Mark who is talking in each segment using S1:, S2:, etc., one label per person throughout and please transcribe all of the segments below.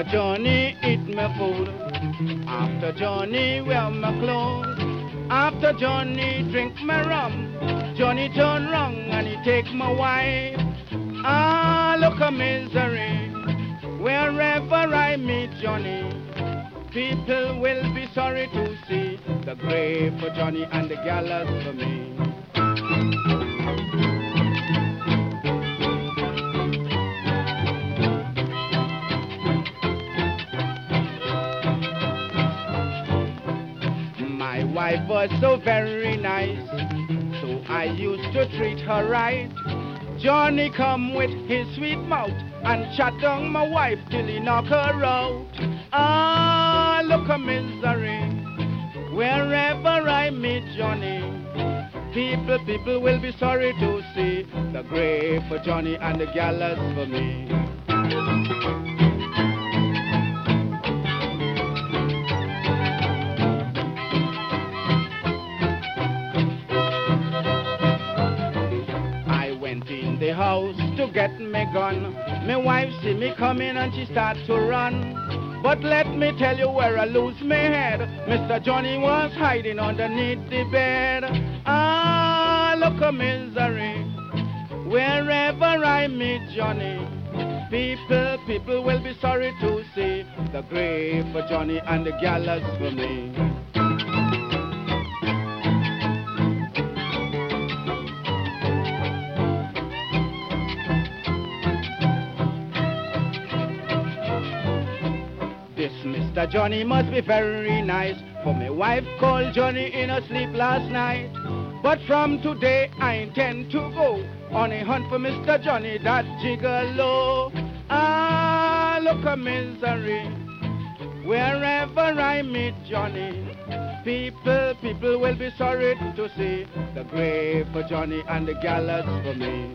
S1: Johnny eat my food, after Johnny wear my clothes, after Johnny drink my rum, Johnny turn wrong and he take my wife. Ah, look a misery, wherever I meet Johnny, people will be sorry to see the grave for Johnny and the gallows for me. My wife was so very nice, so I used to treat her right. Johnny come with his sweet mouth and chat down my wife till he knock her out. Ah, look a misery, wherever I meet Johnny, people will be sorry to see the grave for Johnny and the gallows for me. The house to get me gun. My wife see me coming and she start to run. But let me tell you where I lose my head. Mr. Johnny was hiding underneath the bed. Ah, look a misery, wherever I meet Johnny, people will be sorry to see the grave for Johnny and the gallows for me. Mr. Johnny must be very nice, for my wife called Johnny in her sleep last night. But from today I intend to go on a hunt for Mr. Johnny, that gigolo. Ah, look a misery, wherever I meet Johnny, people will be sorry to see the grave for Johnny and the gallows for me.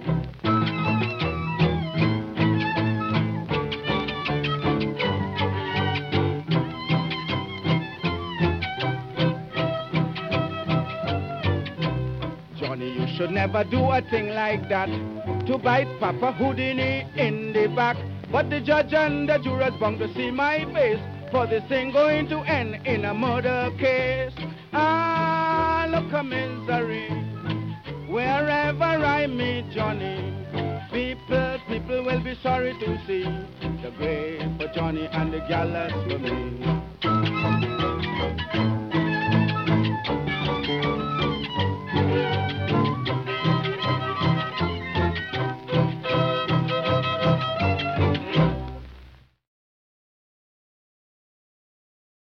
S1: You should never do a thing like that, to bite Papa Houdini in the back. But the judge and the jurors bound to see my face, for this thing going to end in a murder case. Ah, look a misery, wherever I meet Johnny, people will be sorry to see the grave for Johnny and the gallows for me.